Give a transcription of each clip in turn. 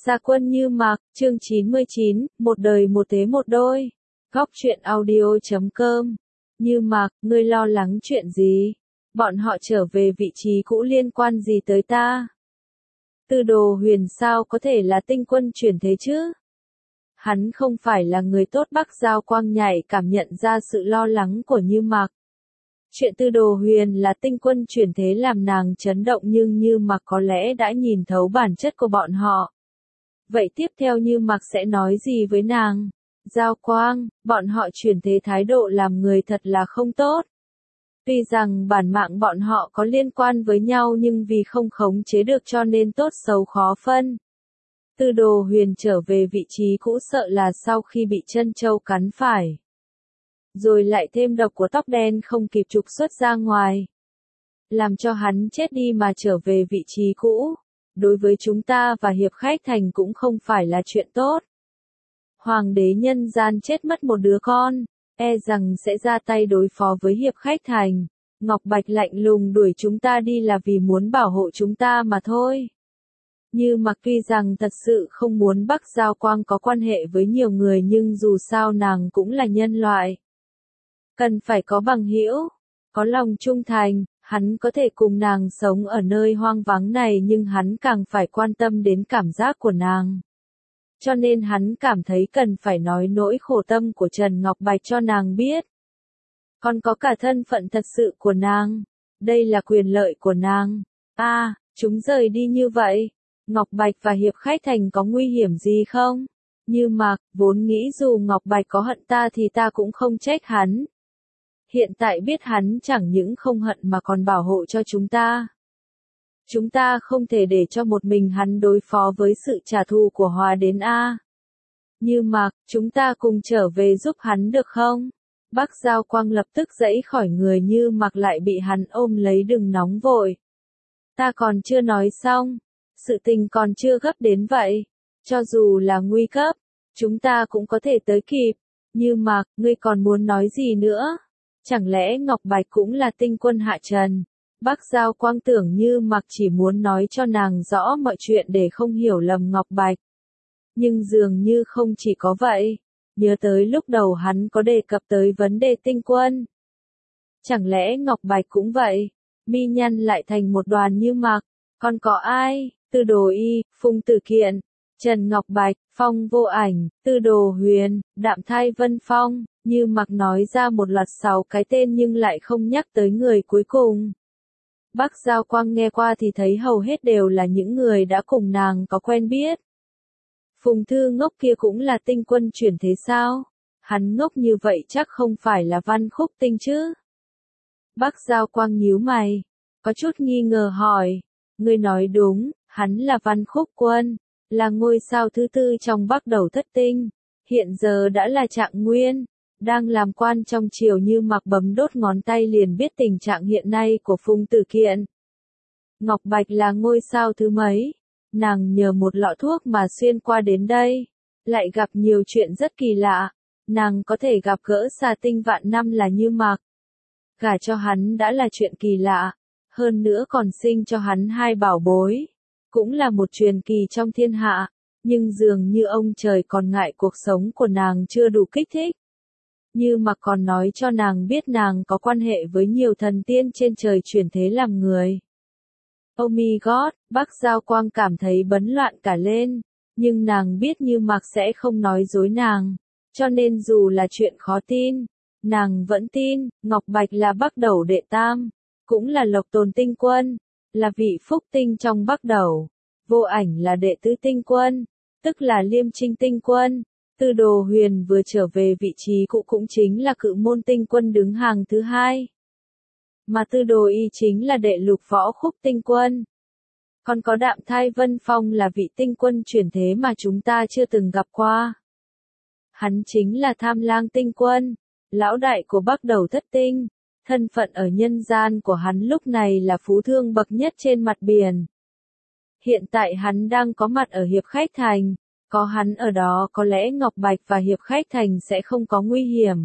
Gia quân Như Mặc, chương 99, một đời một thế một đôi. Góc truyện audio.com. Như Mặc, ngươi lo lắng chuyện gì? Bọn họ trở về vị trí cũ liên quan gì tới ta? Tư Đồ Huyền sao có thể là tinh quân chuyển thế chứ? Hắn không phải là người tốt. Bắc Giao Quang nhạy cảm nhận ra sự lo lắng của Như Mặc. Chuyện Tư Đồ Huyền là tinh quân chuyển thế làm nàng chấn động, nhưng Như Mặc có lẽ đã nhìn thấu bản chất của bọn họ. Vậy tiếp theo Như Mặc sẽ nói gì với nàng? Giao Quang, bọn họ chuyển thế thái độ làm người thật là không tốt. Tuy rằng bản mạng bọn họ có liên quan với nhau nhưng vì không khống chế được cho nên tốt xấu khó phân. Tư Đồ Huyền trở về vị trí cũ sợ là sau khi bị chân châu cắn phải. Rồi lại thêm độc của tóc đen không kịp trục xuất ra ngoài. Làm cho hắn chết đi mà trở về vị trí cũ. Đối với chúng ta và Hiệp Khách Thành cũng không phải là chuyện tốt. Hoàng đế nhân gian chết mất một đứa con, e rằng sẽ ra tay đối phó với Hiệp Khách Thành. Ngọc Bạch lạnh lùng đuổi chúng ta đi là vì muốn bảo hộ chúng ta mà thôi. Như Mặc tuy rằng thật sự không muốn Bắc Giao Quang có quan hệ với nhiều người nhưng dù sao nàng cũng là nhân loại. Cần phải có bằng hữu, có lòng trung thành. Hắn có thể cùng nàng sống ở nơi hoang vắng này nhưng hắn càng phải quan tâm đến cảm giác của nàng. Cho nên hắn cảm thấy cần phải nói nỗi khổ tâm của Trần Ngọc Bạch cho nàng biết. Còn có cả thân phận thật sự của nàng. Đây là quyền lợi của nàng. Chúng rời đi như vậy. Ngọc Bạch và Hiệp Khách Thành có nguy hiểm gì không? Như Mặc, vốn nghĩ dù Ngọc Bạch có hận ta thì ta cũng không trách hắn. Hiện tại biết hắn chẳng những không hận mà còn bảo hộ cho chúng ta. Chúng ta không thể để cho một mình hắn đối phó với sự trả thù của Hòa đến a. Như Mặc, chúng ta cùng trở về giúp hắn được không? Bắc Giao Quang lập tức giãy khỏi người Như Mặc lại bị hắn ôm lấy, đừng nóng vội. Ta còn chưa nói xong. Sự tình còn chưa gấp đến vậy. Cho dù là nguy cấp, chúng ta cũng có thể tới kịp. Như Mặc, ngươi còn muốn nói gì nữa? Chẳng lẽ Ngọc Bạch cũng là tinh quân hạ trần? Bắc Giao Quang tưởng Như Mặc chỉ muốn nói cho nàng rõ mọi chuyện để không hiểu lầm Ngọc Bạch. Nhưng dường như không chỉ có vậy. Nhớ tới lúc đầu hắn có đề cập tới vấn đề tinh quân. Chẳng lẽ Ngọc Bạch cũng vậy? Mi nhăn lại thành một đoàn Như Mặc. Còn có ai? Tư Đồ Y, Phùng Tử Kiện, Trần Ngọc Bạch, Phong Vô Ảnh, Tư Đồ Huyền, Đạm Thai Vân Phong. Như Mặc nói ra một loạt 6 cái tên nhưng lại không nhắc tới người cuối cùng. Bắc Giao Quang nghe qua thì thấy hầu hết đều là những người đã cùng nàng có quen biết. Phùng Thư Ngốc kia cũng là tinh quân chuyển thế sao? Hắn ngốc như vậy chắc không phải là Văn Khúc Tinh chứ? Bắc Giao Quang nhíu mày, có chút nghi ngờ hỏi. Ngươi nói đúng, hắn là Văn Khúc Quân, là ngôi sao thứ tư trong Bắc Đầu Thất Tinh. Hiện giờ đã là Trạng Nguyên. Đang làm quan trong triều. Như Mặc bấm đốt ngón tay liền biết tình trạng hiện nay của Phùng Tử Kiện. Ngọc Bạch là ngôi sao thứ mấy? Nàng nhờ một lọ thuốc mà xuyên qua đến đây. Lại gặp nhiều chuyện rất kỳ lạ. Nàng có thể gặp gỡ xà tinh vạn năm là Như Mặc. Gả cho hắn đã là chuyện kỳ lạ. Hơn nữa còn sinh cho hắn 2 bảo bối. Cũng là một truyền kỳ trong thiên hạ. Nhưng dường như ông trời còn ngại cuộc sống của nàng chưa đủ kích thích. Như Mặc còn nói cho nàng biết nàng có quan hệ với nhiều thần tiên trên trời chuyển thế làm người. Oh my god, Bắc Giao Quang cảm thấy bấn loạn cả lên. Nhưng nàng biết Như Mặc sẽ không nói dối nàng. Cho nên dù là chuyện khó tin, nàng vẫn tin. Ngọc Bạch là Bắc Đầu đệ tam. Cũng là Lộc Tồn tinh quân. Là vị phúc tinh trong Bắc Đầu. Vô Ảnh là đệ tứ tinh quân. Tức là Liêm Trinh tinh quân. Tư Đồ Huyền vừa trở về vị trí cũ cũng chính là Cự Môn tinh quân đứng hàng thứ 2. Mà Tư Đồ Y chính là đệ lục võ khúc tinh quân. Còn có Đạm Thai Vân Phong là vị tinh quân chuyển thế mà chúng ta chưa từng gặp qua. Hắn chính là Tham Lang tinh quân, lão đại của Bắc Đầu Thất Tinh. Thân phận ở nhân gian của hắn lúc này là phú thương bậc nhất trên mặt biển. Hiện tại hắn đang có mặt ở Hiệp Khách Thành. Có hắn ở đó có lẽ Ngọc Bạch và Hiệp Khách Thành sẽ không có nguy hiểm.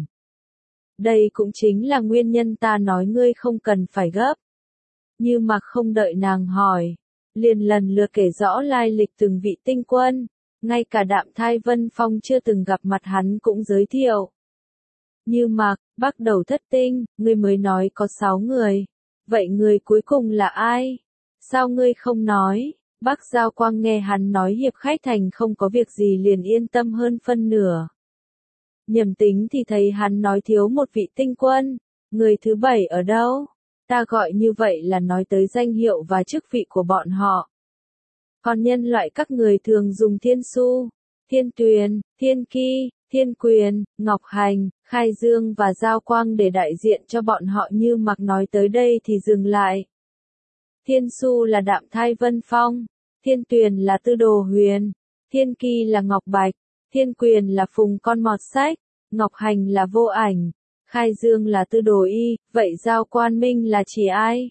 Đây cũng chính là nguyên nhân ta nói ngươi không cần phải gấp. Như Mặc không đợi nàng hỏi. liền lần lượt kể rõ lai lịch từng vị tinh quân, ngay cả Đạm Thai Vân Phong chưa từng gặp mặt hắn cũng giới thiệu. Như Mạc, Bắc Đầu Thất Tinh, ngươi mới nói có 6 người, vậy người cuối cùng là ai? Sao ngươi không nói? Bắc Giao Quang nghe hắn nói hiệp khách thành không có việc gì liền yên tâm hơn phân nửa. Nhầm tính thì thấy hắn nói thiếu một vị tinh quân, người thứ 7 ở đâu? Ta gọi như vậy là nói tới danh hiệu và chức vị của bọn họ. Còn nhân loại các người thường dùng Thiên Su, Thiên Tuyền, Thiên Ki, Thiên Quyền, Ngọc Hành, Khai Dương và Giao Quang để đại diện cho bọn họ. Như Mặc nói tới đây thì dừng lại. Thiên Su là Đạm Thai Vân Phong, Thiên Tuyền là Tư Đồ Huyền, Thiên Ki là Ngọc Bạch, Thiên Quyền là Phùng Con Mọt Sách, Ngọc Hành là Vô Ảnh, Khai Dương là Tư Đồ Y, vậy Giao Quan Minh là chỉ ai?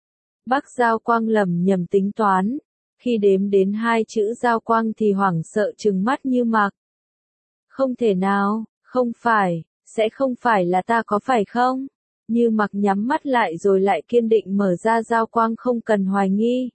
Bắc Giao Quang lầm nhầm tính toán, khi đếm đến 2 chữ Giao Quang thì hoảng sợ trừng mắt Như Mặc. Không thể nào, không phải, sẽ không phải là ta có phải không? Như Mặc nhắm mắt lại rồi lại kiên định mở ra. Giao Quang không cần hoài nghi.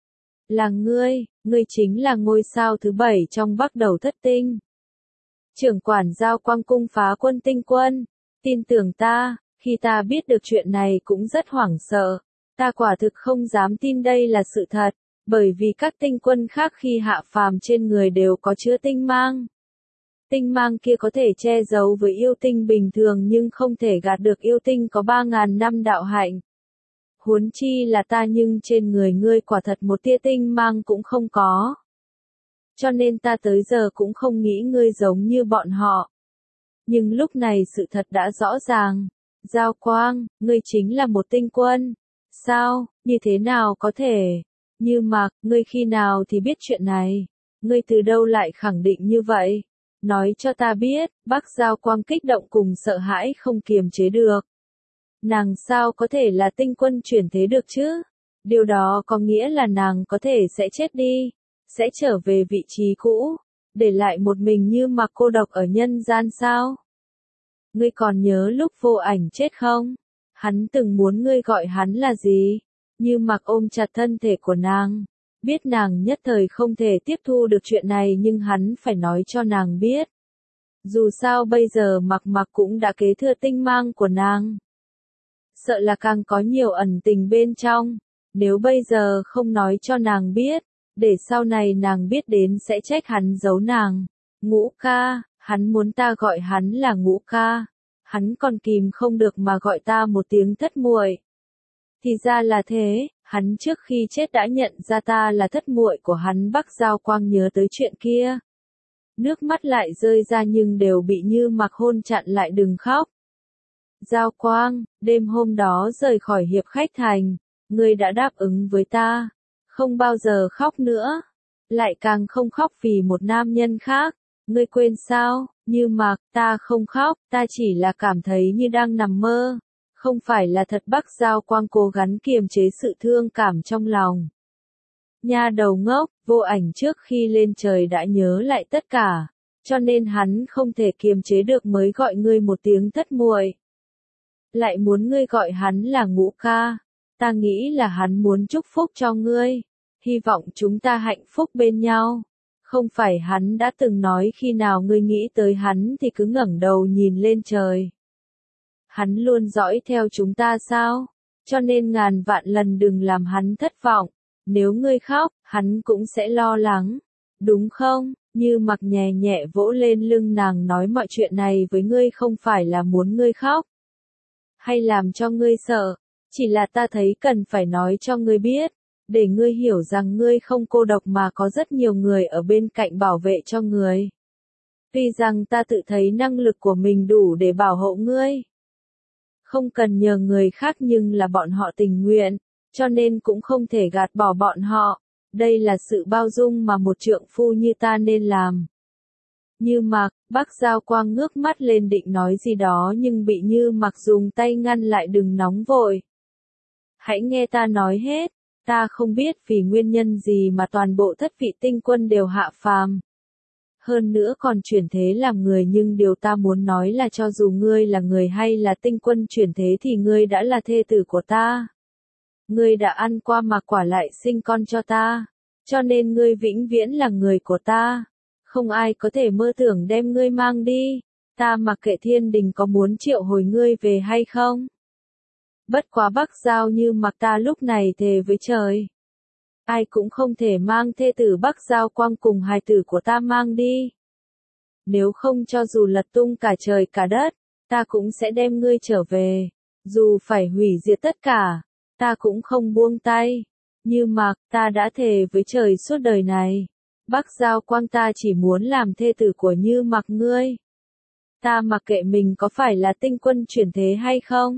Là ngươi chính là ngôi sao thứ 7 trong Bắc Đầu Thất Tinh. Trưởng quản Giao Quang cung Phá Quân Tinh Quân, tin tưởng ta, khi ta biết được chuyện này cũng rất hoảng sợ. Ta quả thực không dám tin đây là sự thật, bởi vì các tinh quân khác khi hạ phàm trên người đều có chứa tinh mang. Tinh mang kia có thể che giấu với yêu tinh bình thường nhưng không thể gạt được yêu tinh có 3.000 năm đạo hạnh. Huống chi là ta, nhưng trên người ngươi quả thật một tia tinh mang cũng không có. Cho nên ta tới giờ cũng không nghĩ ngươi giống như bọn họ. Nhưng lúc này sự thật đã rõ ràng. Giao Quang, ngươi chính là một tinh quân. Sao, như thế nào có thể? Như Mặc, ngươi khi nào thì biết chuyện này? Ngươi từ đâu lại khẳng định như vậy? Nói cho ta biết. Bắc Giao Quang kích động cùng sợ hãi không kiềm chế được. Nàng sao có thể là tinh quân chuyển thế được chứ? Điều đó có nghĩa là nàng có thể sẽ chết đi, sẽ trở về vị trí cũ, để lại một mình Như Mặc cô độc ở nhân gian sao? Ngươi còn nhớ lúc Vô Ảnh chết không? Hắn từng muốn ngươi gọi hắn là gì? Như Mặc ôm chặt thân thể của nàng. Biết nàng nhất thời không thể tiếp thu được chuyện này nhưng hắn phải nói cho nàng biết. Dù sao bây giờ Mặc cũng đã kế thừa tinh mang của nàng. Sợ là càng có nhiều ẩn tình bên trong. Nếu bây giờ không nói cho nàng biết, để sau này nàng biết đến sẽ trách hắn giấu nàng. Ngũ ca, hắn muốn ta gọi hắn là Ngũ ca. Hắn còn kìm không được mà gọi ta một tiếng thất muội. Thì ra là thế, hắn trước khi chết đã nhận ra ta là thất muội của hắn. Bắc Giao Quang nhớ tới chuyện kia. Nước mắt lại rơi ra nhưng đều bị Như Mặc hôn chặn lại. Đừng khóc. Giao Quang, đêm hôm đó rời khỏi hiệp khách thành, ngươi đã đáp ứng với ta, không bao giờ khóc nữa, lại càng không khóc vì một nam nhân khác, ngươi quên sao? Như Mặc, ta không khóc, ta chỉ là cảm thấy như đang nằm mơ, không phải là thật. Bắc Giao Quang cố gắng kiềm chế sự thương cảm trong lòng. Nha đầu ngốc, Vô Ảnh trước khi lên trời đã nhớ lại tất cả, cho nên hắn không thể kiềm chế được mới gọi ngươi một tiếng thất muội. Lại muốn ngươi gọi hắn là Ngũ ca. Ta nghĩ là hắn muốn chúc phúc cho ngươi. Hy vọng chúng ta hạnh phúc bên nhau. Không phải hắn đã từng nói khi nào ngươi nghĩ tới hắn thì cứ ngẩng đầu nhìn lên trời. Hắn luôn dõi theo chúng ta sao? Cho nên ngàn vạn lần đừng làm hắn thất vọng. Nếu ngươi khóc, hắn cũng sẽ lo lắng. Đúng không? Như Mặc nhẹ nhẹ vỗ lên lưng nàng, nói mọi chuyện này với ngươi không phải là muốn ngươi khóc. Hay làm cho ngươi sợ, chỉ là ta thấy cần phải nói cho ngươi biết, để ngươi hiểu rằng ngươi không cô độc mà có rất nhiều người ở bên cạnh bảo vệ cho ngươi. Tuy rằng ta tự thấy năng lực của mình đủ để bảo hộ ngươi, không cần nhờ người khác, nhưng là bọn họ tình nguyện, cho nên cũng không thể gạt bỏ bọn họ. Đây là sự bao dung mà một trượng phu như ta nên làm. Như Mặc, Bắc Giao Quang ngước mắt lên định nói gì đó nhưng bị Như Mặc dùng tay ngăn lại. Đừng nóng vội. Hãy nghe ta nói hết. Ta không biết vì nguyên nhân gì mà toàn bộ thất vị tinh quân đều hạ phàm. Hơn nữa còn chuyển thế làm người, nhưng điều ta muốn nói là cho dù ngươi là người hay là tinh quân chuyển thế thì ngươi đã là thê tử của ta. ngươi đã ăn qua mà quả lại sinh con cho ta, cho nên ngươi vĩnh viễn là người của ta, không ai có thể mơ tưởng đem ngươi mang đi, ta mặc kệ thiên đình có muốn triệu hồi ngươi về hay không. Bất quá Bắc Giao Như mặc ta lúc này thề với trời. Ai cũng không thể mang thê tử Bắc Giao Quang cùng hài tử của ta mang đi. Nếu không cho dù lật tung cả trời cả đất, ta cũng sẽ đem ngươi trở về. Dù phải hủy diệt tất cả, ta cũng không buông tay. Như Mạc, ta đã thề với trời suốt đời này. Bắc Giao Quang ta chỉ muốn làm thê tử của Như Mạc ngươi. Ta mặc kệ mình có phải là tinh quân chuyển thế hay không.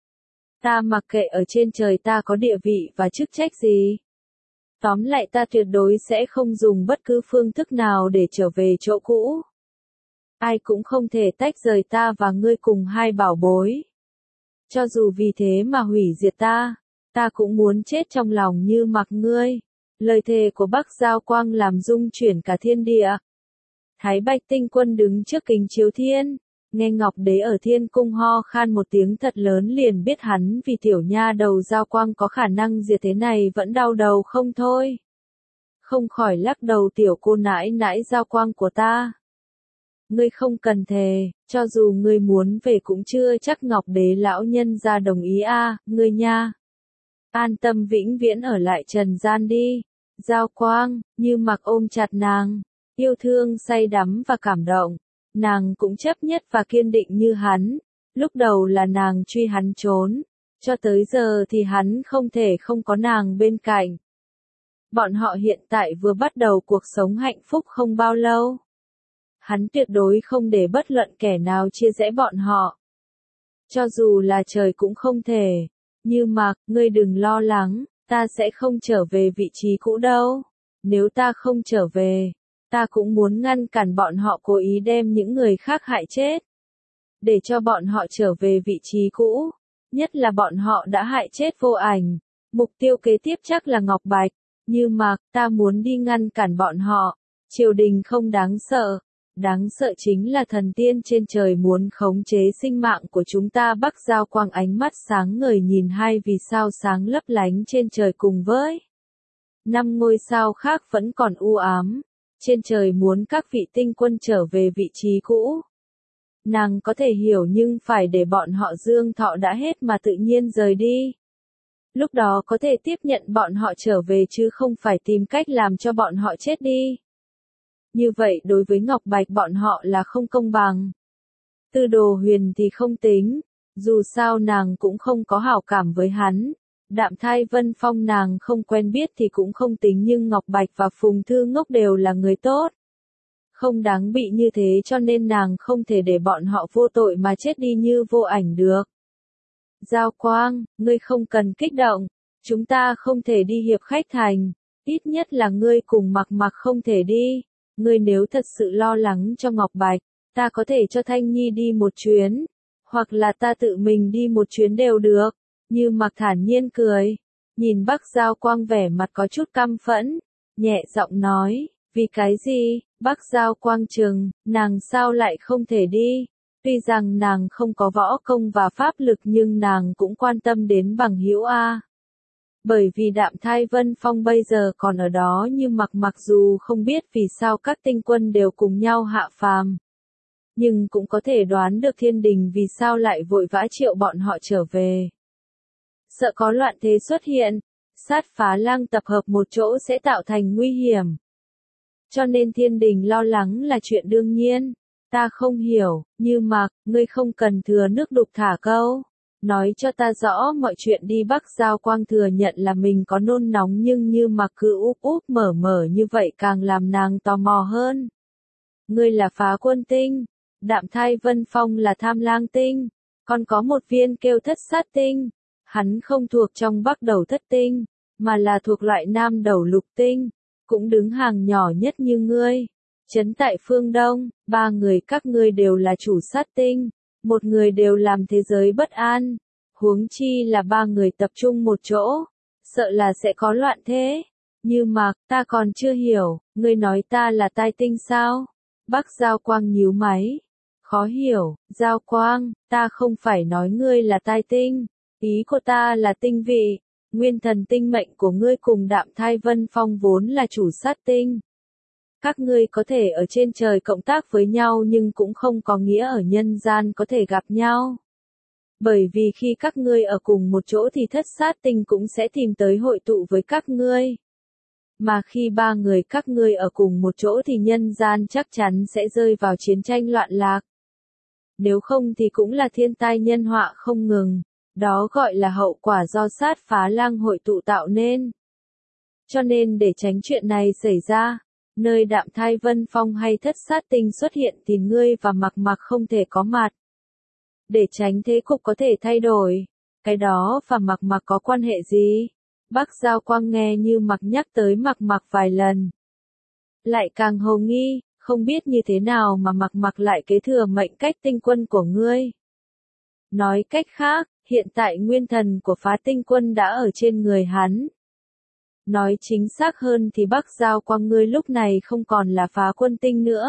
Ta mặc kệ ở trên trời ta có địa vị và chức trách gì. Tóm lại ta tuyệt đối sẽ không dùng bất cứ phương thức nào để trở về chỗ cũ. Ai cũng không thể tách rời ta và ngươi cùng hai bảo bối. Cho dù vì thế mà hủy diệt ta cũng muốn chết trong lòng Như Mặc ngươi. Lời thề của Bắc Giao Quang làm rung chuyển cả thiên địa. Thái Bạch Tinh Quân đứng trước kính chiếu thiên, nghe Ngọc Đế ở thiên cung ho khan một tiếng thật lớn liền biết hắn vì tiểu nha đầu Giao Quang có khả năng diệt thế này vẫn đau đầu không thôi. Không khỏi lắc đầu tiểu cô nãi nãi Giao Quang của ta. Ngươi không cần thề, cho dù ngươi muốn về cũng chưa chắc Ngọc Đế lão nhân ra đồng ý ngươi nha. An tâm vĩnh viễn ở lại trần gian đi. Giao Quang, Như Mặc ôm chặt nàng, yêu thương say đắm và cảm động. Nàng cũng chấp nhất và kiên định như hắn. Lúc đầu là nàng truy hắn trốn, cho tới giờ thì hắn không thể không có nàng bên cạnh. Bọn họ hiện tại vừa bắt đầu cuộc sống hạnh phúc không bao lâu. Hắn tuyệt đối không để bất luận kẻ nào chia rẽ bọn họ. Cho dù là trời cũng không thể. Như Mạc, ngươi đừng lo lắng, ta sẽ không trở về vị trí cũ đâu. Nếu ta không trở về, ta cũng muốn ngăn cản bọn họ cố ý đem những người khác hại chết. Để cho bọn họ trở về vị trí cũ. Nhất là bọn họ đã hại chết Vô Ảnh. Mục tiêu kế tiếp chắc là Ngọc Bạch. Như Mạc, ta muốn đi ngăn cản bọn họ. Triều đình không đáng sợ. Đáng sợ chính là thần tiên trên trời muốn khống chế sinh mạng của chúng ta. Bắc Giao Quang ánh mắt sáng ngời nhìn hai vì sao sáng lấp lánh trên trời cùng với 5 ngôi sao khác vẫn còn u ám. Trên trời muốn các vị tinh quân trở về vị trí cũ. Nàng có thể hiểu nhưng phải để bọn họ dương thọ đã hết mà tự nhiên rời đi. Lúc đó có thể tiếp nhận bọn họ trở về chứ không phải tìm cách làm cho bọn họ chết đi. Như vậy đối với Ngọc Bạch bọn họ là không công bằng. Tư Đồ Huyền thì không tính, dù sao nàng cũng không có hảo cảm với hắn. Đạm Thai Vân Phong nàng không quen biết thì cũng không tính nhưng Ngọc Bạch và Phùng Thư Ngốc đều là người tốt. Không đáng bị như thế cho nên nàng không thể để bọn họ vô tội mà chết đi như Vô Ảnh được. Giao Quang, ngươi không cần kích động, chúng ta không thể đi hiệp khách thành, ít nhất là ngươi cùng Mặc Mặc không thể đi. Ngươi nếu thật sự lo lắng cho Ngọc Bạch, ta có thể cho Thanh Nhi đi một chuyến, hoặc là ta tự mình đi một chuyến đều được. Như Mặc thản nhiên cười, nhìn Bắc Giao Quang vẻ mặt có chút căm phẫn, nhẹ giọng nói, vì cái gì? Bắc Giao Quang trừng, nàng sao lại không thể đi? Tuy rằng nàng không có võ công và pháp lực nhưng nàng cũng quan tâm đến bằng hữu Bởi vì Đạm Thai Vân Phong bây giờ còn ở đó nhưng mặc dù không biết vì sao các tinh quân đều cùng nhau hạ phàm. Nhưng cũng có thể đoán được thiên đình vì sao lại vội vã triệu bọn họ trở về. Sợ có loạn thế xuất hiện, sát phá lang tập hợp một chỗ sẽ tạo thành nguy hiểm. Cho nên thiên đình lo lắng là chuyện đương nhiên. Ta không hiểu, Như Mạc, ngươi không cần thừa nước đục thả câu. Nói cho ta rõ mọi chuyện đi. Bắc Giao Quang thừa nhận là mình có nôn nóng nhưng Như Mạc cứ úp úp mở như vậy càng làm nàng tò mò hơn. Ngươi là Phá Quân tinh, Đạm Thai Vân Phong là Tham Lang tinh, còn có một viên kêu Thất Sát tinh. Hắn không thuộc trong Bắc Đầu Thất tinh, mà là thuộc loại Nam Đầu Lục tinh, cũng đứng hàng nhỏ nhất như ngươi. Trấn tại phương Đông, 3 người các ngươi đều là chủ sát tinh, một người đều làm thế giới bất an, huống chi là 3 người tập trung một chỗ, sợ là sẽ có loạn thế. Như Mạc, ta còn chưa hiểu, ngươi nói ta là tai tinh sao? Bắc Giao Quang nhíu máy, khó hiểu. Giao Quang, ta không phải nói ngươi là tai tinh, ý của ta là tinh vị, Nguyên thần tinh mệnh của ngươi cùng Đạm Thai Vân Phong vốn là chủ sát tinh. Các ngươi có thể ở trên trời cộng tác với nhau nhưng cũng không có nghĩa ở nhân gian có thể gặp nhau. Bởi vì khi các ngươi ở cùng một chỗ thì thất sát tinh cũng sẽ tìm tới hội tụ với các ngươi. Mà khi ba người các ngươi ở cùng một chỗ thì nhân gian chắc chắn sẽ rơi vào chiến tranh loạn lạc. Nếu không thì cũng là thiên tai nhân họa không ngừng. Đó gọi là hậu quả do sát phá lang hội tụ tạo nên. Cho nên để tránh chuyện này xảy ra, nơi Đạm Thai Vân Phong hay thất sát tinh xuất hiện thì ngươi và Mặc Mặc không thể có mặt. Để tránh thế cục có thể thay đổi, cái đó và Mặc Mặc có quan hệ gì? Bác Giao Quang nghe như Mặc nhắc tới Mặc Mặc vài lần. Lại càng hồ nghi, không biết như thế nào mà Mặc Mặc lại kế thừa mệnh cách tinh quân của ngươi. Nói cách khác, hiện tại nguyên thần của Phá Tinh Quân đã ở trên người hắn. Nói chính xác hơn thì Bắc Giao Quang ngươi lúc này không còn là Phá Quân Tinh nữa.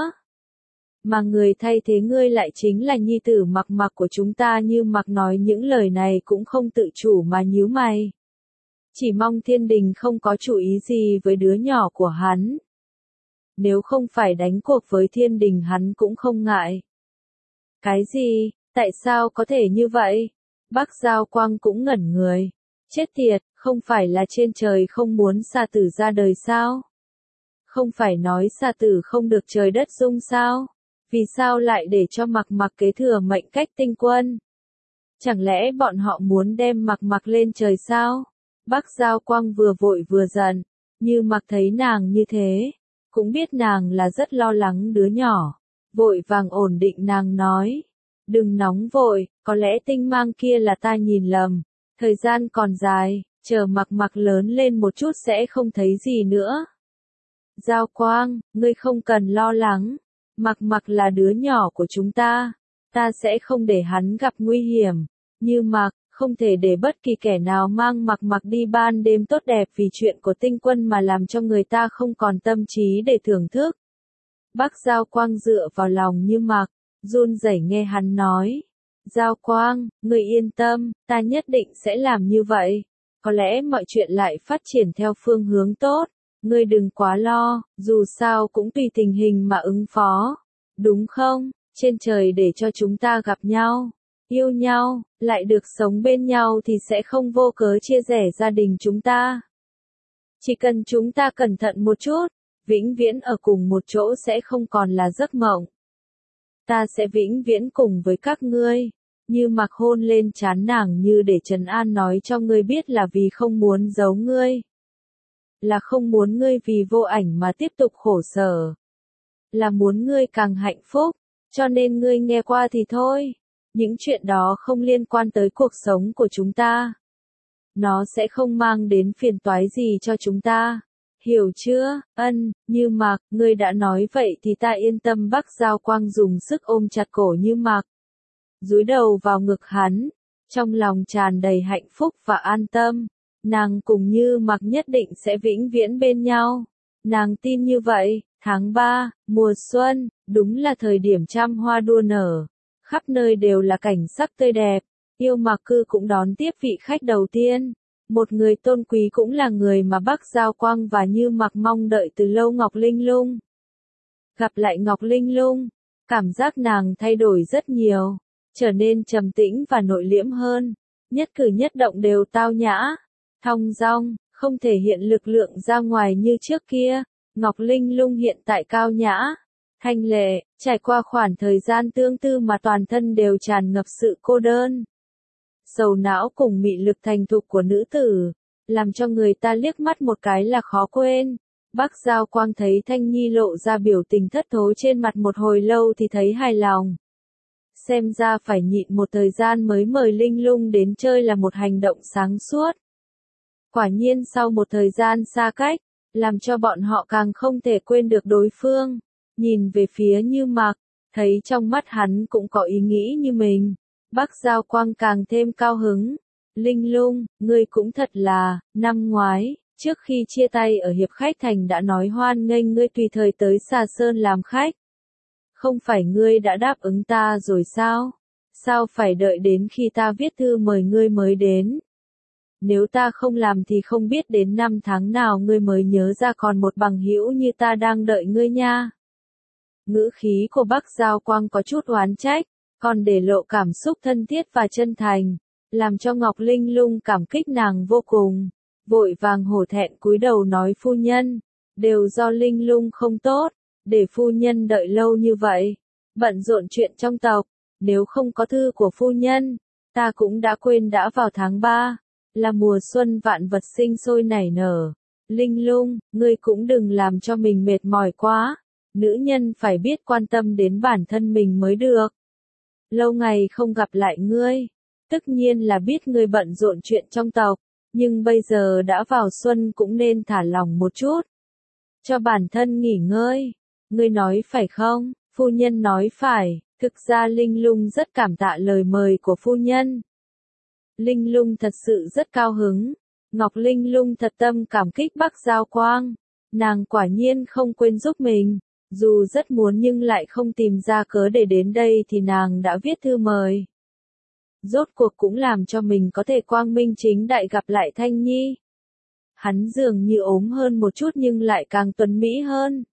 Mà người thay thế ngươi lại chính là nhi tử Mặc Mặc của chúng ta. Như Mặc nói những lời này cũng không tự chủ mà nhíu mày. Chỉ mong thiên đình không có chủ ý gì với đứa nhỏ của hắn. Nếu không phải đánh cuộc với thiên đình hắn cũng không ngại. Cái gì? Tại sao có thể như vậy? Bắc Giao Quang cũng ngẩn người. Chết tiệt, không phải là trên trời không muốn xà tử ra đời sao? Không phải nói xà tử không được trời đất dung sao? Vì sao lại để cho Mặc Mặc kế thừa mệnh cách tinh quân? Chẳng lẽ bọn họ muốn đem Mặc Mặc lên trời sao? Bắc Giao Quang vừa vội vừa giận, Như Mặc thấy nàng như thế, cũng biết nàng là rất lo lắng đứa nhỏ, vội vàng ổn định nàng nói. Đừng nóng vội, có lẽ tinh mang kia là ta nhìn lầm. Thời gian còn dài, chờ Mặc Mặc lớn lên một chút sẽ không thấy gì nữa. Giao Quang, ngươi không cần lo lắng. Mặc Mặc là đứa nhỏ của chúng ta. Ta sẽ không để hắn gặp nguy hiểm. Như Mặc, không thể để bất kỳ kẻ nào mang Mặc Mặc đi ban đêm tốt đẹp vì chuyện của tinh quân mà làm cho người ta không còn tâm trí để thưởng thức. Bắc Giao Quang dựa vào lòng Như Mặc, run rẩy nghe hắn nói. Giao Quang, ngươi yên tâm, ta nhất định sẽ làm như vậy. Có lẽ mọi chuyện lại phát triển theo phương hướng tốt. Ngươi đừng quá lo, dù sao cũng tùy tình hình mà ứng phó. Đúng không? Trên trời để cho chúng ta gặp nhau, yêu nhau, lại được sống bên nhau thì sẽ không vô cớ chia rẽ gia đình chúng ta. Chỉ cần chúng ta cẩn thận một chút, vĩnh viễn ở cùng một chỗ sẽ không còn là giấc mộng. Ta sẽ vĩnh viễn cùng với các ngươi. Như Mặc hôn lên trán nàng như để trấn an nói cho ngươi biết là vì không muốn giấu ngươi. Là không muốn ngươi vì vô ảnh mà tiếp tục khổ sở. Là muốn ngươi càng hạnh phúc, cho nên ngươi nghe qua thì thôi. Những chuyện đó không liên quan tới cuộc sống của chúng ta. Nó sẽ không mang đến phiền toái gì cho chúng ta. Hiểu chưa? Ân, Như Mặc, ngươi đã nói vậy thì ta yên tâm. Bắc Giao Quang dùng sức ôm chặt cổ Như Mặc, dúi đầu vào ngực hắn, trong lòng tràn đầy hạnh phúc và an tâm. Nàng cùng Như Mặc nhất định sẽ vĩnh viễn bên nhau. Nàng tin như vậy. Tháng 3, mùa xuân, đúng là thời điểm trăm hoa đua nở. Khắp nơi đều là cảnh sắc tươi đẹp. Yêu Mặc Cư cũng đón tiếp vị khách đầu tiên. Một người tôn quý cũng là người mà Bắc Giao Quang và Như Mặc mong đợi từ lâu, Ngọc Linh Lung. Gặp lại Ngọc Linh Lung, cảm giác nàng thay đổi rất nhiều, trở nên trầm tĩnh và nội liễm hơn. Nhất cử nhất động đều tao nhã, thong dong, không thể hiện lực lượng ra ngoài như trước kia. Ngọc Linh Lung hiện tại cao nhã, thanh lệ, trải qua khoảng thời gian tương tư mà toàn thân đều tràn ngập sự cô đơn, sầu não cùng mị lực thành thục của nữ tử, làm cho người ta liếc mắt một cái là khó quên. Bắc Giao Quang thấy Thanh Nhi lộ ra biểu tình thất thố trên mặt một hồi lâu thì thấy hài lòng. Xem ra phải nhịn một thời gian mới mời Linh Lung đến chơi là một hành động sáng suốt. Quả nhiên sau một thời gian xa cách, làm cho bọn họ càng không thể quên được đối phương. Nhìn về phía Như Mặc, thấy trong mắt hắn cũng có ý nghĩ như mình. Bắc Giao Quang càng thêm cao hứng. Linh Lung, ngươi cũng thật là, năm ngoái, trước khi chia tay ở Hiệp Khách Thành đã nói hoan nghênh ngươi tùy thời tới Xà Sơn làm khách. Không phải ngươi đã đáp ứng ta rồi sao? Sao phải đợi đến khi ta viết thư mời ngươi mới đến? Nếu ta không làm thì không biết đến năm tháng nào ngươi mới nhớ ra còn một bằng hữu như ta đang đợi ngươi nha. Ngữ khí của Bắc Giao Quang có chút oán trách, còn để lộ cảm xúc thân thiết và chân thành, làm cho Ngọc Linh Lung cảm kích nàng vô cùng, vội vàng hổ thẹn cúi đầu nói phu nhân, đều do Linh Lung không tốt, để phu nhân đợi lâu như vậy, bận rộn chuyện trong tộc, nếu không có thư của phu nhân, ta cũng đã quên đã vào tháng 3, là mùa xuân vạn vật sinh sôi nảy nở. Linh Lung, ngươi cũng đừng làm cho mình mệt mỏi quá, nữ nhân phải biết quan tâm đến bản thân mình mới được. Lâu ngày không gặp lại ngươi, tất nhiên là biết ngươi bận rộn chuyện trong tộc, nhưng bây giờ đã vào xuân cũng nên thả lỏng một chút. Cho bản thân nghỉ ngơi, ngươi nói phải không? Phu nhân nói phải, thực ra Linh Lung rất cảm tạ lời mời của phu nhân. Linh Lung thật sự rất cao hứng, Ngọc Linh Lung thật tâm cảm kích Bắc Giao Quang, nàng quả nhiên không quên giúp mình, dù rất muốn nhưng lại không tìm ra cớ để đến đây thì nàng đã viết thư mời. Rốt cuộc cũng làm cho mình có thể quang minh chính đại gặp lại Thanh Nhi. Hắn dường như ốm hơn một chút nhưng lại càng tuấn mỹ hơn.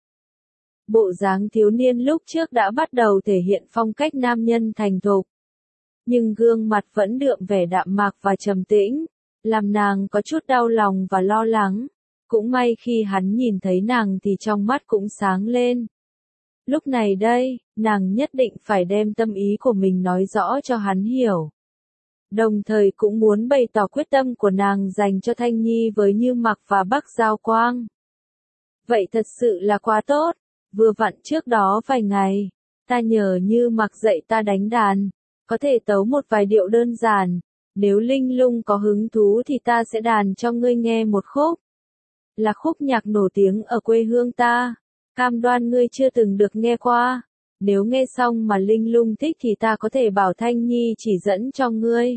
Bộ dáng thiếu niên lúc trước đã bắt đầu thể hiện phong cách nam nhân thành thục. Nhưng gương mặt vẫn đượm vẻ đạm mạc và trầm tĩnh, làm nàng có chút đau lòng và lo lắng. Cũng may khi hắn nhìn thấy nàng thì trong mắt cũng sáng lên. Lúc này đây, nàng nhất định phải đem tâm ý của mình nói rõ cho hắn hiểu. Đồng thời cũng muốn bày tỏ quyết tâm của nàng dành cho Thanh Nhi với Như Mặc và Bắc Giao Quang. Vậy thật sự là quá tốt, vừa vặn trước đó vài ngày, ta nhờ Như Mặc dạy ta đánh đàn, có thể tấu một vài điệu đơn giản, nếu Linh Lung có hứng thú thì ta sẽ đàn cho ngươi nghe một khúc. Là khúc nhạc nổi tiếng ở quê hương ta, cam đoan ngươi chưa từng được nghe qua, nếu nghe xong mà Linh Lung thích thì ta có thể bảo Thanh Nhi chỉ dẫn cho ngươi.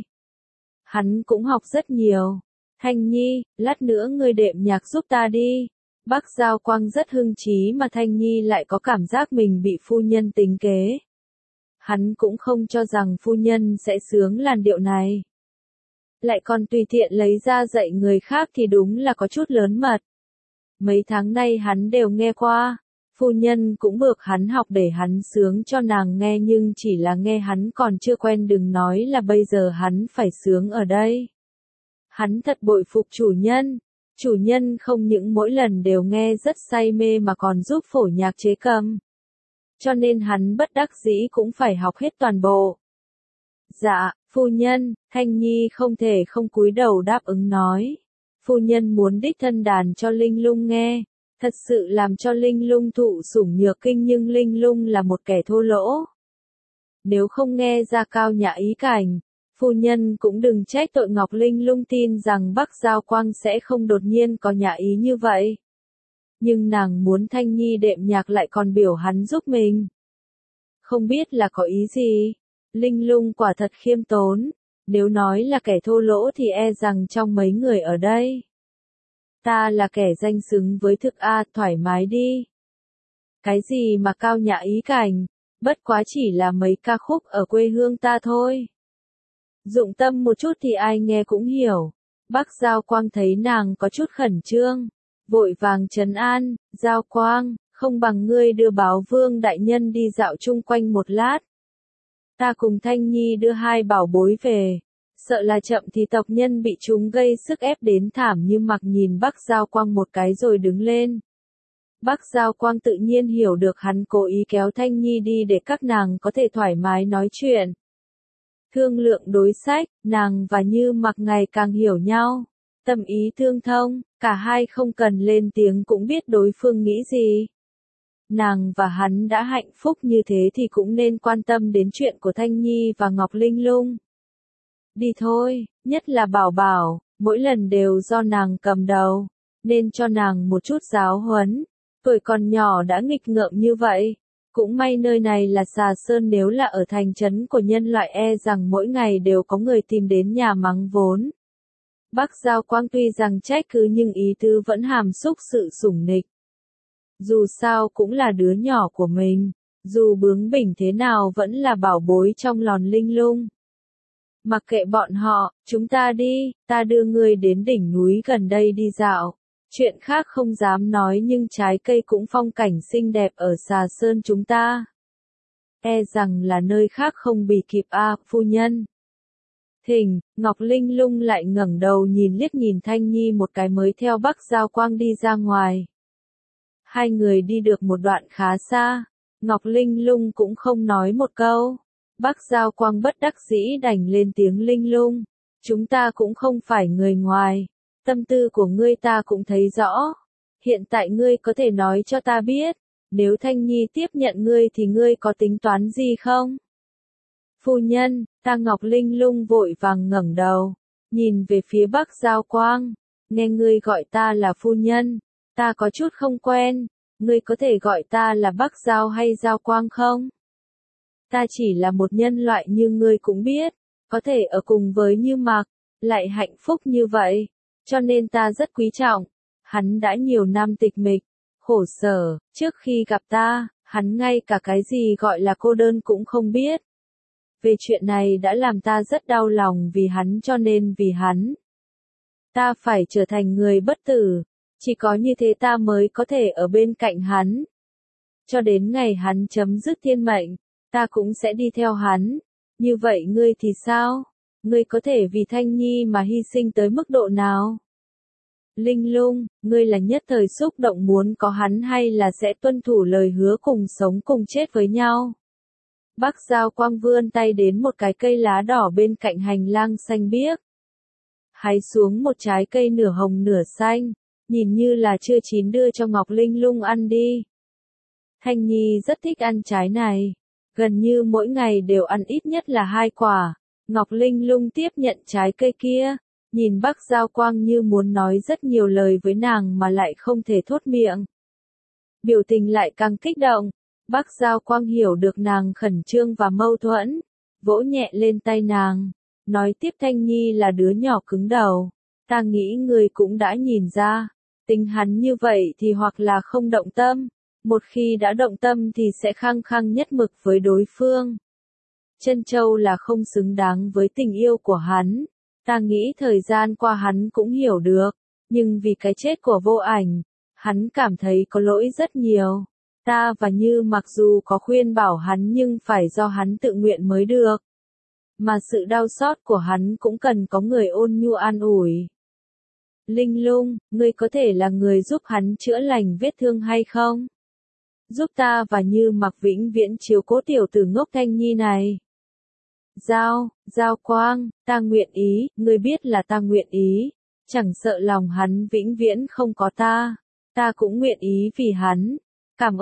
Hắn cũng học rất nhiều. Thanh Nhi, lát nữa ngươi đệm nhạc giúp ta đi. Bắc Giao Quang rất hưng trí mà Thanh Nhi lại có cảm giác mình bị phu nhân tính kế. Hắn cũng không cho rằng phu nhân sẽ sướng làn điệu này. Lại còn tùy tiện lấy ra dạy người khác thì đúng là có chút lớn mật. Mấy tháng nay hắn đều nghe qua. Phu nhân cũng bược hắn học để hắn sướng cho nàng nghe nhưng chỉ là nghe hắn còn chưa quen đừng nói là bây giờ hắn phải sướng ở đây. Hắn thật bội phục chủ nhân không những mỗi lần đều nghe rất say mê mà còn giúp phổ nhạc chế cầm. Cho nên hắn bất đắc dĩ cũng phải học hết toàn bộ. Dạ, phu nhân, Thanh Nhi không thể không cúi đầu đáp ứng nói. Phu nhân muốn đích thân đàn cho Linh Lung nghe. Thật sự làm cho Linh Lung thụ sủng nhược kinh nhưng Linh Lung là một kẻ thô lỗ. Nếu không nghe ra cao nhã ý cảnh, phu nhân cũng đừng trách tội Ngọc Linh Lung tin rằng Bắc Giao Quang sẽ không đột nhiên có nhã ý như vậy. Nhưng nàng muốn Thanh Nhi đệm nhạc lại còn biểu hắn giúp mình. Không biết là có ý gì. Linh Lung quả thật khiêm tốn, nếu nói là kẻ thô lỗ thì e rằng trong mấy người ở đây. Ta là kẻ danh xứng với thực thoải mái đi. Cái gì mà cao nhã ý cảnh, bất quá chỉ là mấy ca khúc ở quê hương ta thôi. Dụng tâm một chút thì ai nghe cũng hiểu. Bắc Giao Quang thấy nàng có chút khẩn trương, vội vàng trấn an, Giao Quang, không bằng ngươi đưa Báo Vương đại nhân đi dạo chung quanh một lát. Ta cùng Thanh Nhi đưa hai bảo bối về. Sợ là chậm thì tộc nhân bị chúng gây sức ép đến thảm Như Mặc nhìn Bắc Giao Quang một cái rồi đứng lên. Bắc Giao Quang tự nhiên hiểu được hắn cố ý kéo Thanh Nhi đi để các nàng có thể thoải mái nói chuyện. Thương lượng đối sách, nàng và Như Mặc ngày càng hiểu nhau. Tâm ý tương thông, cả hai không cần lên tiếng cũng biết đối phương nghĩ gì. Nàng và hắn đã hạnh phúc như thế thì cũng nên quan tâm đến chuyện của Thanh Nhi và Ngọc Linh Lung. Đi thôi, nhất là Bảo Bảo, mỗi lần đều do nàng cầm đầu, nên cho nàng một chút giáo huấn. Tuổi còn nhỏ đã nghịch ngợm như vậy. Cũng may nơi này là Xà Sơn, nếu là ở thành trấn của nhân loại e rằng mỗi ngày đều có người tìm đến nhà mắng vốn. Bắc Giao Quang tuy rằng trách cứ nhưng ý tứ vẫn hàm xúc sự sủng nịch. Dù sao cũng là đứa nhỏ của mình, dù bướng bỉnh thế nào vẫn là bảo bối trong lòng Linh Lung. Mặc kệ bọn họ, chúng ta đi, ta đưa ngươi đến đỉnh núi gần đây đi dạo. Chuyện khác không dám nói nhưng trái cây cũng phong cảnh xinh đẹp ở Xà Sơn chúng ta. E rằng là nơi khác không bì kịp phu nhân. Thình, Ngọc Linh Lung lại ngẩng đầu liếc nhìn Thanh Nhi một cái mới theo Bắc Giao Quang đi ra ngoài. Hai người đi được một đoạn khá xa, Ngọc Linh Lung cũng không nói một câu. Bắc Giao Quang bất đắc dĩ đành lên tiếng Linh Lung. Chúng ta cũng không phải người ngoài. Tâm tư của ngươi ta cũng thấy rõ. Hiện tại ngươi có thể nói cho ta biết. Nếu Thanh Nhi tiếp nhận ngươi thì ngươi có tính toán gì không? Phu nhân, ta Ngọc Linh Lung vội vàng ngẩng đầu. Nhìn về phía Bắc Giao Quang. Nghe ngươi gọi ta là phu nhân. Ta có chút không quen. Ngươi có thể gọi ta là Bắc Giao hay Giao Quang không? Ta chỉ là một nhân loại như ngươi cũng biết, có thể ở cùng với Như Mặc, lại hạnh phúc như vậy, cho nên ta rất quý trọng. Hắn đã nhiều năm tịch mịch, khổ sở, trước khi gặp ta, hắn ngay cả cái gì gọi là cô đơn cũng không biết. Về chuyện này đã làm ta rất đau lòng vì hắn cho nên vì hắn. Ta phải trở thành người bất tử, chỉ có như thế ta mới có thể ở bên cạnh hắn. Cho đến ngày hắn chấm dứt thiên mệnh. Ta cũng sẽ đi theo hắn. Như vậy ngươi thì sao? Ngươi có thể vì Thanh Nhi mà hy sinh tới mức độ nào? Linh Lung, ngươi là nhất thời xúc động muốn có hắn hay là sẽ tuân thủ lời hứa cùng sống cùng chết với nhau? Bắc Giao Quang vươn tay đến một cái cây lá đỏ bên cạnh hành lang xanh biếc. Hái xuống một trái cây nửa hồng nửa xanh, nhìn như là chưa chín đưa cho Ngọc Linh Lung ăn đi. Thanh Nhi rất thích ăn trái này. Gần như mỗi ngày đều ăn ít nhất là 2 quả. Ngọc Linh Lung tiếp nhận trái cây kia, nhìn Bắc Giao Quang như muốn nói rất nhiều lời với nàng mà lại không thể thốt miệng. Biểu tình lại càng kích động, Bắc Giao Quang hiểu được nàng khẩn trương và mâu thuẫn, vỗ nhẹ lên tay nàng, nói tiếp Thanh Nhi là đứa nhỏ cứng đầu. Ta nghĩ người cũng đã nhìn ra, tính hắn như vậy thì hoặc là không động tâm. Một khi đã động tâm thì sẽ khăng khăng nhất mực với đối phương. Trân Châu là không xứng đáng với tình yêu của hắn. Ta nghĩ thời gian qua hắn cũng hiểu được. Nhưng vì cái chết của Vô Ảnh, hắn cảm thấy có lỗi rất nhiều. Ta và Như mặc dù có khuyên bảo hắn nhưng phải do hắn tự nguyện mới được. Mà sự đau xót của hắn cũng cần có người ôn nhu an ủi. Linh Lung, ngươi có thể là người giúp hắn chữa lành vết thương hay không? Giúp ta và Như Mặc vĩnh viễn chiếu cố tiểu tử ngốc Thanh Nhi này. Giao Quang, ta nguyện ý, ngươi biết là ta nguyện ý. Chẳng sợ lòng hắn vĩnh viễn không có ta. Ta cũng nguyện ý vì hắn. Cảm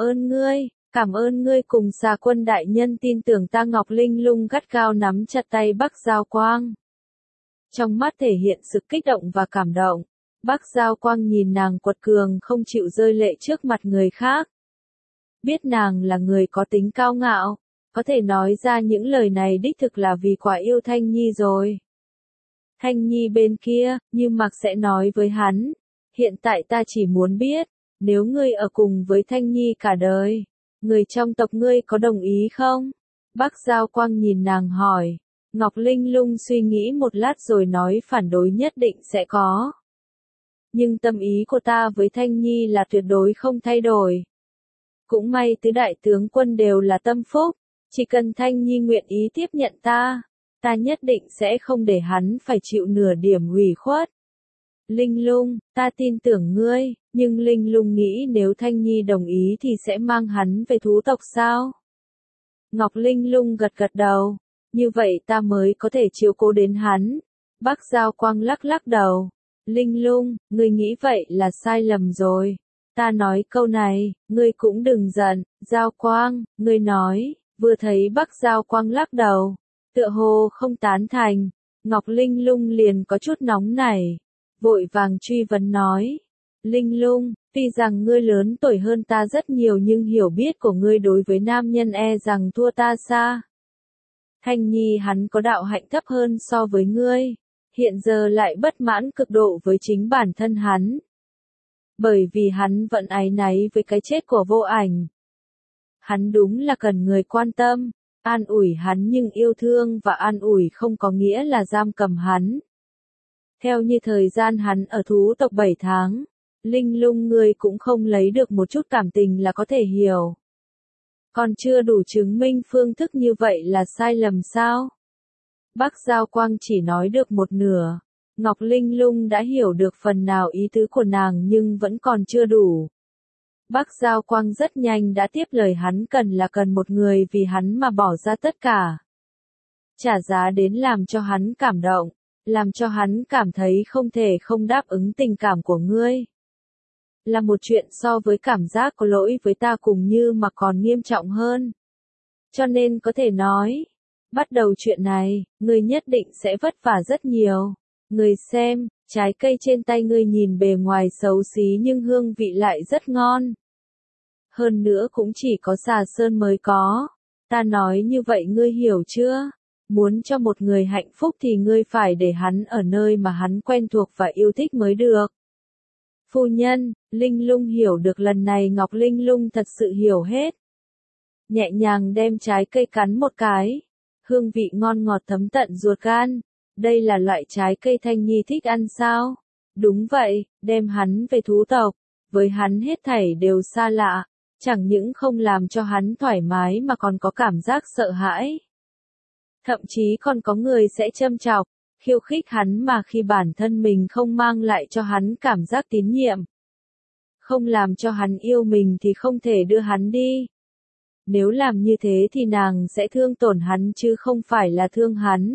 ơn ngươi cùng Xà Quân đại nhân tin tưởng ta. Ngọc Linh Lung gắt gao nắm chặt tay Bắc Giao Quang. Trong mắt thể hiện sự kích động và cảm động. Bắc Giao Quang nhìn nàng quật cường không chịu rơi lệ trước mặt người khác. Biết nàng là người có tính cao ngạo, có thể nói ra những lời này đích thực là vì quá yêu Thanh Nhi rồi. Thanh Nhi bên kia, Như Mặc sẽ nói với hắn, hiện tại ta chỉ muốn biết, nếu ngươi ở cùng với Thanh Nhi cả đời, người trong tộc ngươi có đồng ý không? Bắc Giao Quang nhìn nàng hỏi, Ngọc Linh Lung suy nghĩ một lát rồi nói phản đối nhất định sẽ có. Nhưng tâm ý của ta với Thanh Nhi là tuyệt đối không thay đổi. Cũng may tứ đại tướng quân đều là tâm phúc, chỉ cần Thanh Nhi nguyện ý tiếp nhận ta, ta nhất định sẽ không để hắn phải chịu nửa điểm ủy khuất. Linh Lung, ta tin tưởng ngươi, nhưng Linh Lung nghĩ nếu Thanh Nhi đồng ý thì sẽ mang hắn về thú tộc sao? Ngọc Linh Lung gật gật đầu, như vậy ta mới có thể chiếu cố đến hắn. Bắc Giao Quang lắc lắc đầu, Linh Lung, ngươi nghĩ vậy là sai lầm rồi. Ta nói câu này, ngươi cũng đừng giận. Giao Quang, ngươi nói, vừa thấy Bắc Giao Quang lắc đầu, tựa hồ không tán thành, Ngọc Linh Lung liền có chút nóng nảy, vội vàng truy vấn nói, Linh Lung, tuy rằng ngươi lớn tuổi hơn ta rất nhiều nhưng hiểu biết của ngươi đối với nam nhân e rằng thua ta xa. Thanh Nhi hắn có đạo hạnh thấp hơn so với ngươi, hiện giờ lại bất mãn cực độ với chính bản thân hắn. Bởi vì hắn vẫn áy náy với cái chết của Vô Ảnh. Hắn đúng là cần người quan tâm, An ủi hắn nhưng yêu thương và an ủi không có nghĩa là giam cầm hắn. Theo như thời gian hắn ở thú tộc 7 tháng, Linh Lung ngươi cũng không lấy được một chút cảm tình là có thể hiểu. Còn chưa đủ chứng minh phương thức như vậy là sai lầm sao? Bắc Giao Quang chỉ nói được một nửa. Ngọc Linh Lung đã hiểu được phần nào ý tứ của nàng nhưng vẫn còn chưa đủ. Bắc Giao Quang rất nhanh đã tiếp lời hắn cần một người vì hắn mà bỏ ra tất cả. Trả giá đến làm cho hắn cảm động, làm cho hắn cảm thấy không thể không đáp ứng tình cảm của ngươi. Là một chuyện so với cảm giác có lỗi với ta cùng như mà còn nghiêm trọng hơn. Cho nên có thể nói, bắt đầu chuyện này, ngươi nhất định sẽ vất vả rất nhiều. Ngươi xem, trái cây trên tay ngươi nhìn bề ngoài xấu xí nhưng hương vị lại rất ngon. Hơn nữa cũng chỉ có Xà Sơn mới có. Ta nói như vậy ngươi hiểu chưa? Muốn cho một người hạnh phúc thì ngươi phải để hắn ở nơi mà hắn quen thuộc và yêu thích mới được. Phu nhân, Linh Lung hiểu được lần này Ngọc Linh Lung thật sự hiểu hết. Nhẹ nhàng đem trái cây cắn một cái. Hương vị ngon ngọt thấm tận ruột gan. Đây là loại trái cây Thanh Nhi thích ăn sao? Đúng vậy, đem hắn về thú tộc. Với hắn hết thảy đều xa lạ. Chẳng những không làm cho hắn thoải mái mà còn có cảm giác sợ hãi. Thậm chí còn có người sẽ châm chọc, khiêu khích hắn mà khi bản thân mình không mang lại cho hắn cảm giác tín nhiệm. Không làm cho hắn yêu mình thì không thể đưa hắn đi. Nếu làm như thế thì nàng sẽ thương tổn hắn chứ không phải là thương hắn.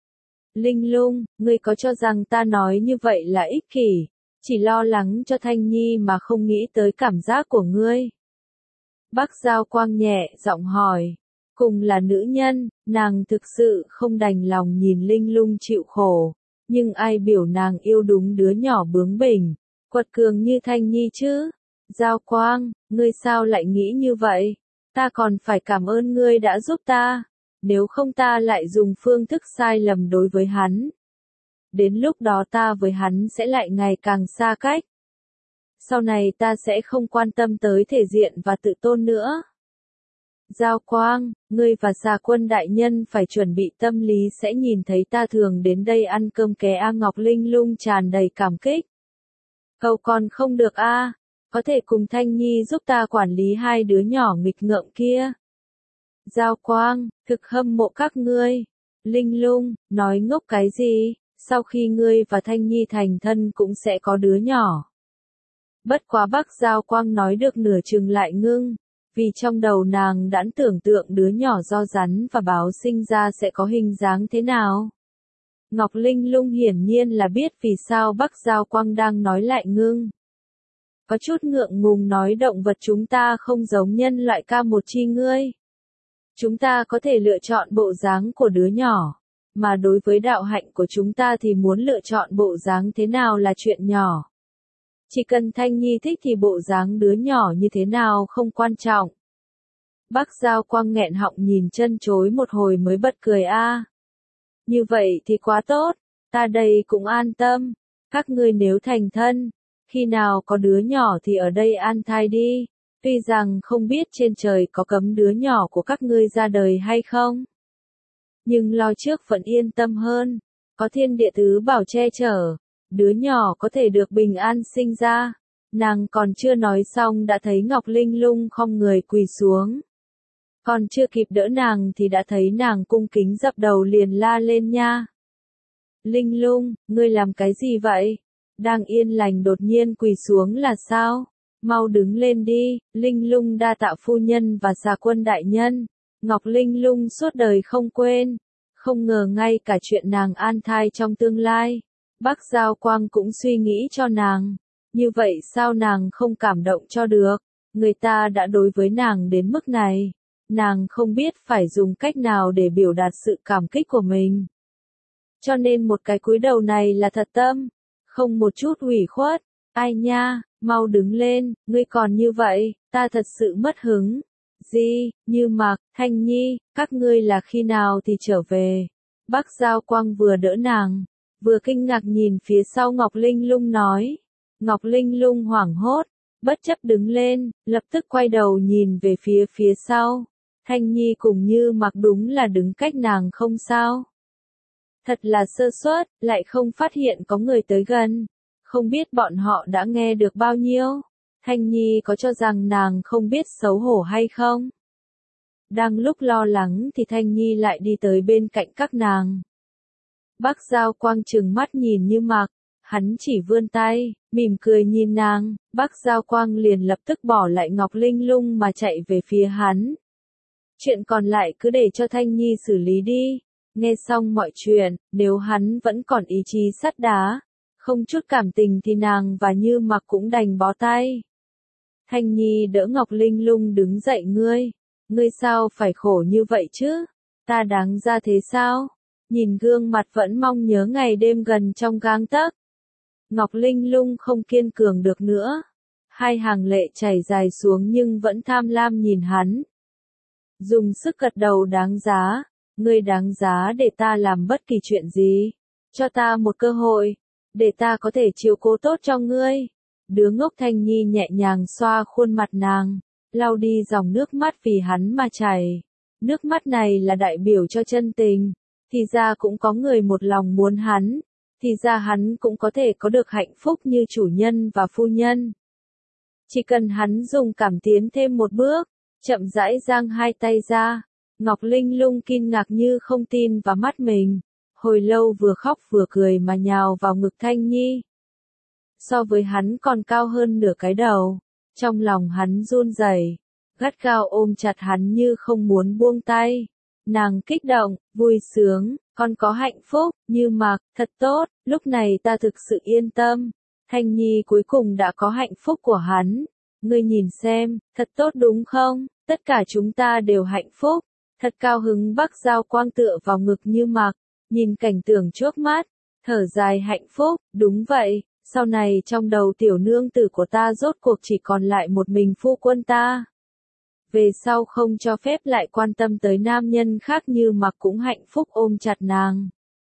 Linh Lung, ngươi có cho rằng ta nói như vậy là ích kỷ, chỉ lo lắng cho Thanh Nhi mà không nghĩ tới cảm giác của ngươi? Bắc Giao Quang nhẹ giọng hỏi. Cùng là nữ nhân, nàng thực sự không đành lòng nhìn Linh Lung chịu khổ. Nhưng ai biểu nàng yêu đúng đứa nhỏ bướng bỉnh, quật cường như Thanh Nhi chứ? Giao Quang, ngươi sao lại nghĩ như vậy? Ta còn phải cảm ơn ngươi đã giúp ta. Nếu không ta lại dùng phương thức sai lầm đối với hắn. Đến lúc đó ta với hắn sẽ lại ngày càng xa cách. Sau này ta sẽ không quan tâm tới thể diện và tự tôn nữa. Giao Quang, ngươi và Xà Quân đại nhân phải chuẩn bị tâm lý sẽ nhìn thấy ta thường đến đây ăn cơm ké a. Ngọc Linh Lung tràn đầy cảm kích. Cậu còn không được a, có thể cùng Thanh Nhi giúp ta quản lý hai đứa nhỏ nghịch ngợm kia. Giao Quang, thực hâm mộ các ngươi. Linh Lung, nói ngốc cái gì, sau khi ngươi và Thanh Nhi thành thân cũng sẽ có đứa nhỏ. Bất quá Bắc Giao Quang nói được nửa chừng lại ngưng, vì trong đầu nàng đã tưởng tượng đứa nhỏ do rắn và báo sinh ra sẽ có hình dáng thế nào. Ngọc Linh Lung hiển nhiên là biết vì sao Bắc Giao Quang đang nói lại ngưng. Có chút ngượng ngùng nói động vật chúng ta không giống nhân loại ca một chi ngươi. Chúng ta có thể lựa chọn bộ dáng của đứa nhỏ, mà đối với đạo hạnh của chúng ta thì muốn lựa chọn bộ dáng thế nào là chuyện nhỏ. Chỉ cần Thanh Nhi thích thì bộ dáng đứa nhỏ như thế nào không quan trọng. Bắc Giao Quang nghẹn họng nhìn chân chối một hồi mới bật cười a. Như vậy thì quá tốt, ta đây cũng an tâm. Các ngươi nếu thành thân, khi nào có đứa nhỏ thì ở đây an thai đi. Tuy rằng không biết trên trời có cấm đứa nhỏ của các ngươi ra đời hay không. Nhưng lo trước vẫn yên tâm hơn. Có thiên địa tứ bảo che chở. Đứa nhỏ có thể được bình an sinh ra. Nàng còn chưa nói xong đã thấy Ngọc Linh Lung khom người quỳ xuống. Còn chưa kịp đỡ nàng thì đã thấy nàng cung kính dập đầu liền la lên nha. Linh Lung, ngươi làm cái gì vậy? Đang yên lành đột nhiên quỳ xuống là sao? Mau đứng lên đi. Linh Lung đa tạ phu nhân và Xà Quân đại nhân. Ngọc Linh Lung suốt đời không quên. Không ngờ ngay cả chuyện nàng an thai trong tương lai, Bắc Giao Quang cũng suy nghĩ cho nàng. Như vậy sao nàng không cảm động cho được? Người ta đã đối với nàng đến mức này. Nàng không biết phải dùng cách nào để biểu đạt sự cảm kích của mình. Cho nên một cái cúi đầu này là thật tâm. Không một chút ủy khuất. Ai nha, mau đứng lên, ngươi còn như vậy, ta thật sự mất hứng. Gì, Như Mạc, Thanh Nhi, các ngươi là khi nào thì trở về? Bắc Giao Quang vừa đỡ nàng, vừa kinh ngạc nhìn phía sau Ngọc Linh Lung nói. Ngọc Linh Lung hoảng hốt, bất chấp đứng lên, lập tức quay đầu nhìn về phía sau. Thanh Nhi cùng Như Mặc đúng là đứng cách nàng không sao. Thật là sơ suất, lại không phát hiện có người tới gần. Không biết bọn họ đã nghe được bao nhiêu. Thanh Nhi có cho rằng nàng không biết xấu hổ hay không? Đang lúc lo lắng thì Thanh Nhi lại đi tới bên cạnh các nàng. Bắc Giao Quang trừng mắt nhìn Như Mặc, hắn chỉ vươn tay, mỉm cười nhìn nàng, Bắc Giao Quang liền lập tức bỏ lại Ngọc Linh Lung mà chạy về phía hắn. Chuyện còn lại cứ để cho Thanh Nhi xử lý đi. Nghe xong mọi chuyện, nếu hắn vẫn còn ý chí sắt đá, không chút cảm tình thì nàng và Như Mặc cũng đành bó tay. Thanh Nhi đỡ Ngọc Linh Lung đứng dậy, ngươi sao phải khổ như vậy chứ? Ta đáng ra thế sao? Nhìn gương mặt vẫn mong nhớ ngày đêm gần trong gang tấc. Ngọc Linh Lung không kiên cường được nữa. Hai hàng lệ chảy dài xuống nhưng vẫn tham lam nhìn hắn. Dùng sức gật đầu, đáng giá. Ngươi đáng giá để ta làm bất kỳ chuyện gì. Cho ta một cơ hội. Để ta có thể chiếu cố tốt cho ngươi. Đứa ngốc. Thanh Nhi nhẹ nhàng xoa khuôn mặt nàng, lau đi dòng nước mắt vì hắn mà chảy. Nước mắt này là đại biểu cho chân tình. Thì ra cũng có người một lòng muốn hắn. Thì ra hắn cũng có thể có được hạnh phúc như chủ nhân và phu nhân. Chỉ cần hắn dùng cảm tiến thêm một bước, chậm rãi giang hai tay ra. Ngọc Linh Lung kinh ngạc như không tin vào mắt mình. Hồi lâu vừa khóc vừa cười mà nhào vào ngực Thanh Nhi. So với hắn còn cao hơn nửa cái đầu. Trong lòng hắn run rẩy, gắt gao ôm chặt hắn như không muốn buông tay. Nàng kích động, vui sướng, con có hạnh phúc, Như Mặc, thật tốt, lúc này ta thực sự yên tâm. Thanh Nhi cuối cùng đã có hạnh phúc của hắn. Ngươi nhìn xem, thật tốt đúng không? Tất cả chúng ta đều hạnh phúc. Thật cao hứng. Bắc Giao Quang tựa vào ngực Như Mặc, nhìn cảnh tượng trước mắt, thở dài hạnh phúc, đúng vậy. Sau này trong đầu tiểu nương tử của ta rốt cuộc chỉ còn lại một mình phu quân ta. Về sau không cho phép lại quan tâm tới nam nhân khác. Như Mặc cũng hạnh phúc ôm chặt nàng.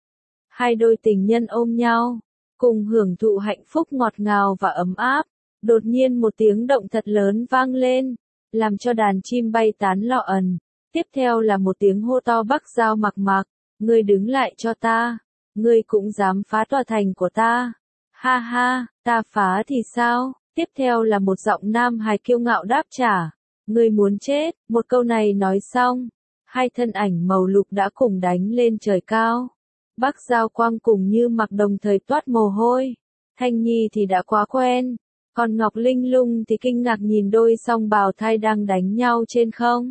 Hai đôi tình nhân ôm nhau, cùng hưởng thụ hạnh phúc ngọt ngào và ấm áp. Đột nhiên một tiếng động thật lớn vang lên, làm cho đàn chim bay tán lọ ẩn. Tiếp theo là một tiếng hô to. Bắc Giao Mặc Mặc, ngươi đứng lại cho ta. Ngươi cũng dám phá tòa thành của ta. Ha ha, ta phá thì sao? Tiếp theo là một giọng nam hài kiêu ngạo đáp trả. Ngươi muốn chết. Một câu này nói xong, hai thân ảnh màu lục đã cùng đánh lên trời cao. Bắc Giao Quang cùng Như Mặc đồng thời toát mồ hôi. Thanh Nhi thì đã quá quen. Còn Ngọc Linh Lung thì kinh ngạc nhìn đôi song bào thai đang đánh nhau trên không.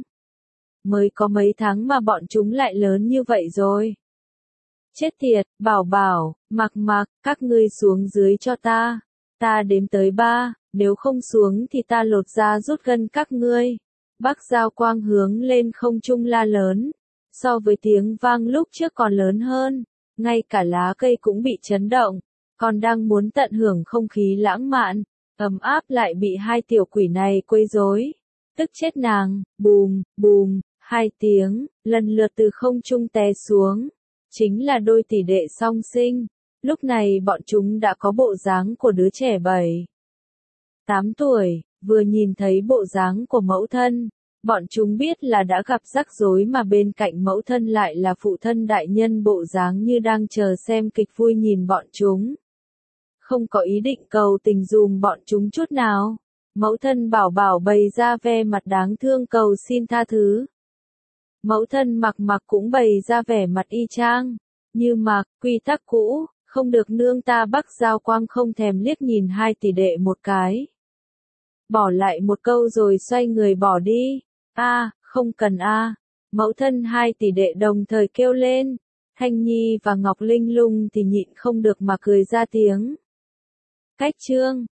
Mới có mấy tháng mà bọn chúng lại lớn như vậy rồi. Chết tiệt, Bảo Bảo, Mặc Mặc, các ngươi xuống dưới cho ta. Ta đếm tới 3, nếu không xuống thì ta lột da rút gân các ngươi. Bắc Giao Quang hướng lên không trung la lớn. So với tiếng vang lúc trước còn lớn hơn. Ngay cả lá cây cũng bị chấn động. Còn đang muốn tận hưởng không khí lãng mạn, ấm áp lại bị hai tiểu quỷ này quấy rối. Tức chết nàng, bùm, bùm, hai tiếng, lần lượt từ không trung té xuống. Chính là đôi tỷ đệ song sinh. Lúc này bọn chúng đã có bộ dáng của đứa trẻ 7-8 tuổi, vừa nhìn thấy bộ dáng của mẫu thân, bọn chúng biết là đã gặp rắc rối, mà bên cạnh mẫu thân lại là phụ thân đại nhân bộ dáng như đang chờ xem kịch vui nhìn bọn chúng. Không có ý định cầu tình dùm bọn chúng chút nào. Mẫu thân Bảo Bảo bày ra vẻ mặt đáng thương cầu xin tha thứ. Mẫu thân Mặc Mặc cũng bày ra vẻ mặt y chang. Như Mặc, quy tắc cũ, không được nương ta. Bắc Giao Quang không thèm liếc nhìn hai tỷ đệ một cái. Bỏ lại một câu rồi xoay người bỏ đi. Không cần Mẫu thân hai tỷ đệ đồng thời kêu lên. Thanh Nhi và Ngọc Linh Lung thì nhịn không được mà cười ra tiếng. Cách chương